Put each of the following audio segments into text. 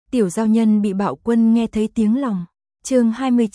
Tiểu giao nhân bị bạo quân nghe thấy tiếng lòng. Chương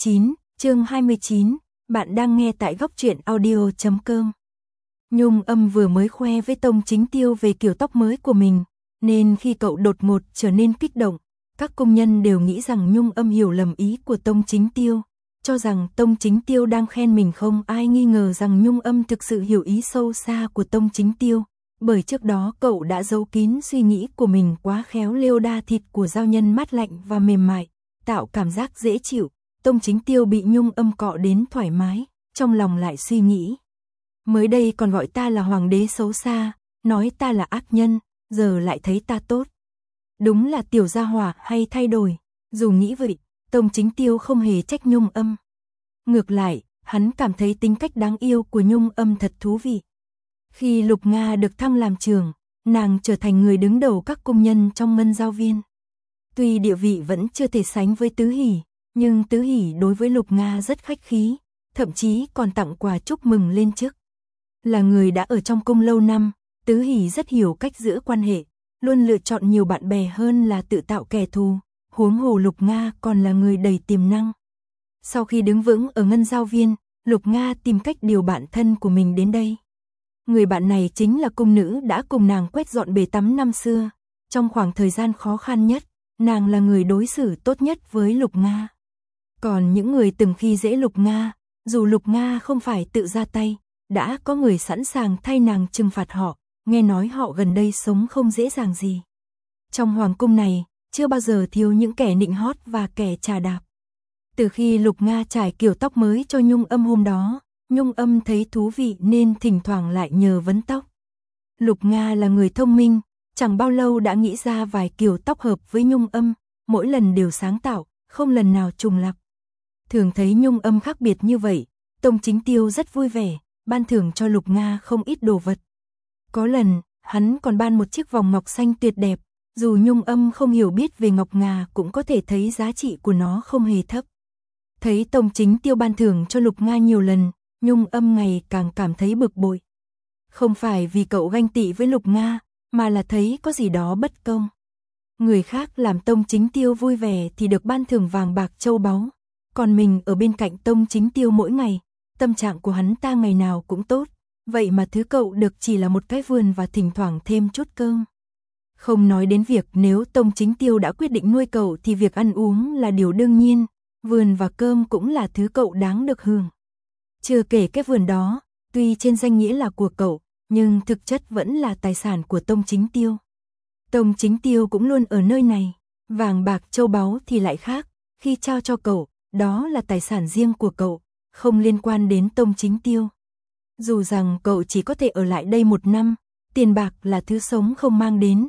29, bạn đang nghe tại góc truyện audio.com. Nhung Âm vừa mới khoe với Tông Chính Tiêu về kiểu tóc mới của mình, nên khi cậu đột ngột trở nên kích động, các công nhân đều nghĩ rằng Nhung Âm hiểu lầm ý của Tông Chính Tiêu, cho rằng Tông Chính Tiêu đang khen mình. Không ai nghi ngờ rằng Nhung Âm thực sự hiểu ý sâu xa của Tông Chính Tiêu, bởi trước đó cậu đã giấu kín suy nghĩ của mình quá khéo léo. Đa thịt của giao nhân mát lạnh và mềm mại, tạo cảm giác dễ chịu. Tông Chính Tiêu bị Nhung Âm cọ đến thoải mái, trong lòng lại suy nghĩ. Mới đây còn gọi ta là hoàng đế xấu xa, nói ta là ác nhân, giờ lại thấy ta tốt. Đúng là tiểu gia hỏa hay thay đổi. Dù nghĩ vậy, Tông Chính Tiêu không hề trách Nhung Âm. Ngược lại, hắn cảm thấy tính cách đáng yêu của Nhung Âm thật thú vị. Khi Lục Nga được thăng làm trưởng, nàng trở thành người đứng đầu các công nhân trong Ngân Giao Viên. Tuy địa vị vẫn chưa thể sánh với Tứ Hỷ, nhưng Tứ Hỷ đối với Lục Nga rất khách khí, thậm chí còn tặng quà chúc mừng lên chức. Là người đã ở trong cung lâu năm, Tứ Hỷ rất hiểu cách giữ quan hệ, luôn lựa chọn nhiều bạn bè hơn là tự tạo kẻ thù, huống hồ Lục Nga còn là người đầy tiềm năng. Sau khi đứng vững ở Ngân Giao Viên, Lục Nga tìm cách điều bạn thân của mình đến đây. Người bạn này chính là cung nữ đã cùng nàng quét dọn bể tắm năm xưa. Trong khoảng thời gian khó khăn nhất, nàng là người đối xử tốt nhất với Lục Nga. Còn những người từng khi dễ Lục Nga, dù Lục Nga không phải tự ra tay, đã có người sẵn sàng thay nàng trừng phạt họ. Nghe nói họ gần đây sống không dễ dàng gì. Trong hoàng cung này, chưa bao giờ thiếu những kẻ nịnh hót và kẻ trà đạp. Từ khi Lục Nga trải kiểu tóc mới cho Nhung Âm hôm đó, Nhung Âm thấy thú vị nên thỉnh thoảng lại nhờ vấn tóc. Lục Nga là người thông minh, chẳng bao lâu đã nghĩ ra vài kiểu tóc hợp với Nhung Âm, mỗi lần đều sáng tạo, không lần nào trùng lặp. Thường thấy Nhung Âm khác biệt như vậy, Tông Chính Tiêu rất vui vẻ, ban thưởng cho Lục Nga không ít đồ vật. Có lần, hắn còn ban một chiếc vòng ngọc xanh tuyệt đẹp, dù Nhung Âm không hiểu biết về ngọc ngà cũng có thể thấy giá trị của nó không hề thấp. Thấy Tông Chính Tiêu ban thưởng cho Lục Nga nhiều lần, Nhung Âm ngày càng cảm thấy bực bội. Không phải vì cậu ganh tị với Lục Nga, mà là thấy có gì đó bất công. Người khác làm Tông Chính Tiêu vui vẻ thì được ban thưởng vàng bạc châu báu, còn mình ở bên cạnh Tông Chính Tiêu mỗi ngày, tâm trạng của hắn ta ngày nào cũng tốt, vậy mà thứ cậu được chỉ là một cái vườn và thỉnh thoảng thêm chút cơm. Không nói đến việc nếu Tông Chính Tiêu đã quyết định nuôi cậu thì việc ăn uống là điều đương nhiên, vườn và cơm cũng là thứ cậu đáng được hưởng. Chưa kể cái vườn đó, tuy trên danh nghĩa là của cậu, nhưng thực chất vẫn là tài sản của Tông Chính Tiêu. Tông Chính Tiêu cũng luôn ở nơi này, vàng bạc châu báu thì lại khác, khi trao cho cậu, đó là tài sản riêng của cậu, không liên quan đến Tông Chính Tiêu. Dù rằng cậu chỉ có thể ở lại đây 1 năm, tiền bạc là thứ sống không mang đến,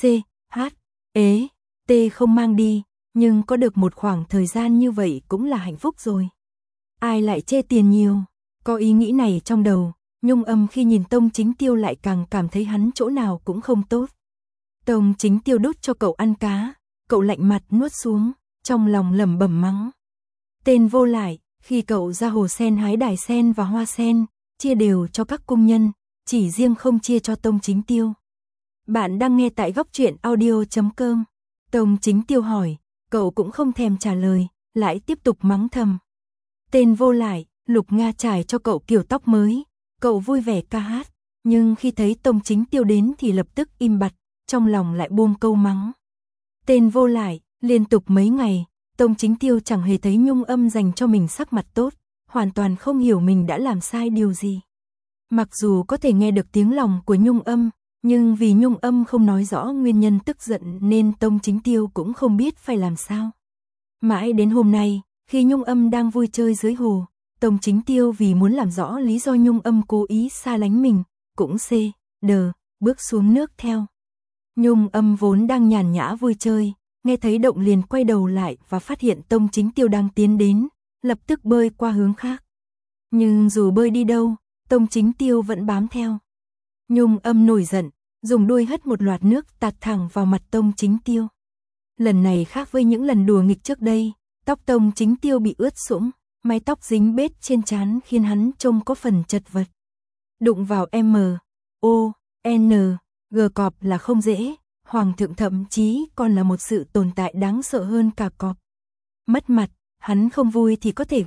T không mang đi, nhưng có được một khoảng thời gian như vậy cũng là hạnh phúc rồi. Ai lại chê tiền nhiều? Có ý nghĩ này trong đầu, Nhung Âm khi nhìn Tông Chính Tiêu lại càng cảm thấy hắn chỗ nào cũng không tốt. Tông Chính Tiêu đút cho cậu ăn cá, cậu lạnh mặt nuốt xuống, trong lòng lẩm bẩm mắng. Tên vô lại, khi cậu ra hồ sen hái đài sen và hoa sen, chia đều cho các công nhân, chỉ riêng không chia cho Tông Chính Tiêu. Bạn đang nghe tại góc truyện audio.com. Tông Chính Tiêu hỏi, cậu cũng không thèm trả lời, lại tiếp tục mắng thầm. Tên vô lại, Lục Nga trải cho cậu kiểu tóc mới, cậu vui vẻ ca hát, nhưng khi thấy Tông Chính Tiêu đến thì lập tức im bặt, trong lòng lại buông câu mắng. Tên vô lại, liên tục mấy ngày, Tông Chính Tiêu chẳng hề thấy Nhung Âm dành cho mình sắc mặt tốt, hoàn toàn không hiểu mình đã làm sai điều gì. Mặc dù có thể nghe được tiếng lòng của Nhung Âm, nhưng vì Nhung Âm không nói rõ nguyên nhân tức giận nên Tông Chính Tiêu cũng không biết phải làm sao. Mãi đến hôm nay, khi Nhung Âm đang vui chơi dưới hồ, Tông Chính Tiêu vì muốn làm rõ lý do Nhung Âm cố ý xa lánh mình, cũng bước xuống nước theo. Nhung Âm vốn đang nhàn nhã vui chơi, nghe thấy động liền quay đầu lại và phát hiện Tông Chính Tiêu đang tiến đến, lập tức bơi qua hướng khác. Nhưng dù bơi đi đâu, Tông Chính Tiêu vẫn bám theo. Nhung Âm nổi giận, dùng đuôi hất một loạt nước tạt thẳng vào mặt Tông Chính Tiêu. Lần này khác với những lần đùa nghịch trước đây, tóc Tông Chính Tiêu bị ướt sũng, mái tóc dính bết trên trán khiến hắn trông có phần chật vật. Đụng vào G cọp là không dễ, Hoàng thượng thậm chí còn là một sự tồn tại đáng sợ hơn cả cọp. Mất mặt, hắn không vui thì có thể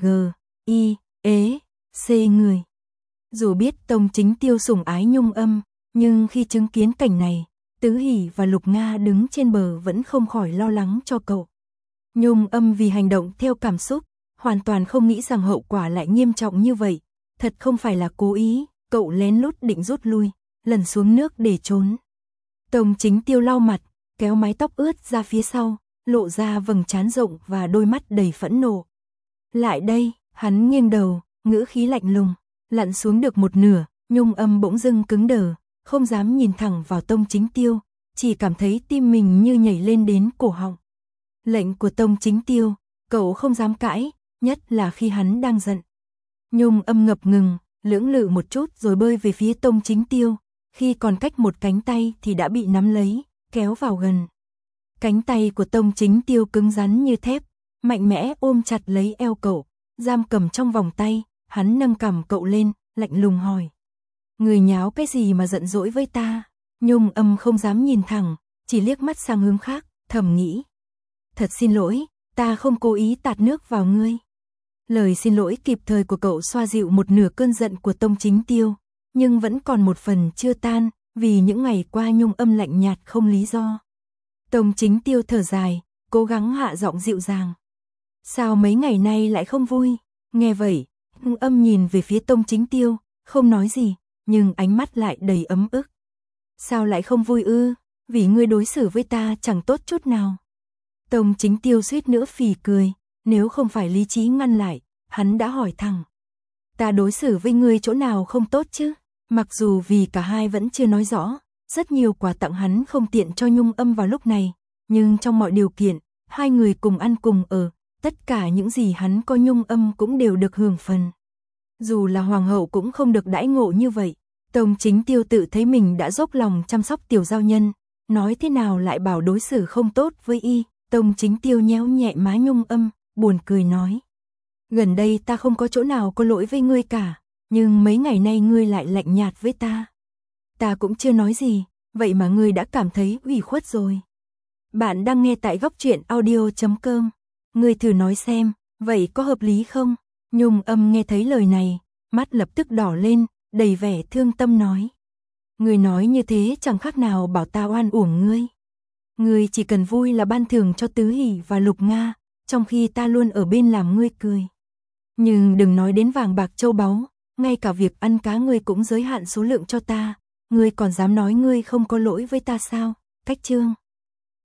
C người. Dù biết Tông Chính Tiêu sủng ái Nhung Âm, nhưng khi chứng kiến cảnh này, Tứ Hỷ và Lục Nga đứng trên bờ vẫn không khỏi lo lắng cho cậu. Nhung Âm vì hành động theo cảm xúc, hoàn toàn không nghĩ rằng hậu quả lại nghiêm trọng như vậy, thật không phải là cố ý, cậu lén lút định rút lui, lẩn xuống nước để trốn. Tông Chính Tiêu lau mặt, kéo mái tóc ướt ra phía sau, lộ ra vầng trán rộng và đôi mắt đầy phẫn nộ. Lại đây, hắn nghiêng đầu, ngữ khí lạnh lùng, lặn xuống được một nửa, Nhung Âm bỗng dưng cứng đờ, không dám nhìn thẳng vào Tông Chính Tiêu, chỉ cảm thấy tim mình như nhảy lên đến cổ họng. Lệnh của Tông Chính Tiêu, cậu không dám cãi, nhất là khi hắn đang giận. Nhung Âm ngập ngừng, lưỡng lự một chút rồi bơi về phía Tông Chính Tiêu, khi còn cách một cánh tay thì đã bị nắm lấy, kéo vào gần. Cánh tay của Tông Chính Tiêu cứng rắn như thép, mạnh mẽ ôm chặt lấy eo cậu, giam cầm trong vòng tay, hắn nâng cằm cậu lên, lạnh lùng hỏi. Người nháo cái gì mà giận dỗi với ta? Nhung Âm không dám nhìn thẳng, chỉ liếc mắt sang hướng khác, thầm nghĩ. Thật xin lỗi, ta không cố ý tạt nước vào ngươi. Lời xin lỗi kịp thời của cậu xoa dịu một nửa cơn giận của Tông Chính Tiêu, nhưng vẫn còn một phần chưa tan, vì những ngày qua Nhung Âm lạnh nhạt không lý do. Tông Chính Tiêu thở dài, cố gắng hạ giọng dịu dàng. Sao mấy ngày nay lại không vui? Nghe vậy, Nhung Âm nhìn về phía Tông Chính Tiêu, không nói gì, nhưng ánh mắt lại đầy ấm ức. Sao lại không vui ư? Vì ngươi đối xử với ta chẳng tốt chút nào. Tông Chính Tiêu suýt nữa phì cười, nếu không phải lý trí ngăn lại, hắn đã hỏi thẳng. Ta đối xử với ngươi chỗ nào không tốt chứ? Mặc dù vì cả hai vẫn chưa nói rõ, rất nhiều quà tặng hắn không tiện cho Nhung Âm vào lúc này, nhưng trong mọi điều kiện, hai người cùng ăn cùng ở, tất cả những gì hắn có Nhung Âm cũng đều được hưởng phần. Dù là hoàng hậu cũng không được đãi ngộ như vậy. Tông Chính Tiêu tự thấy mình đã dốc lòng chăm sóc tiểu giao nhân, nói thế nào lại bảo đối xử không tốt với y. Tông Chính Tiêu nhéo nhẹ má Nhung Âm, buồn cười nói. Gần đây ta không có chỗ nào có lỗi với ngươi cả, nhưng mấy ngày nay ngươi lại lạnh nhạt với ta. Ta cũng chưa nói gì, vậy mà ngươi đã cảm thấy ủy khuất rồi. Bạn đang nghe tại góc truyện audio.com. Ngươi thử nói xem, vậy có hợp lý không? Nhung Âm nghe thấy lời này, mắt lập tức đỏ lên, đầy vẻ thương tâm nói. Ngươi nói như thế chẳng khác nào bảo ta oan uổng ngươi. Ngươi chỉ cần vui là ban thưởng cho Tứ Hỷ và Lục Nga, trong khi ta luôn ở bên làm ngươi cười. Nhưng đừng nói đến vàng bạc châu báu, ngay cả việc ăn cá ngươi cũng giới hạn số lượng cho ta, ngươi còn dám nói ngươi không có lỗi với ta sao? Cách chương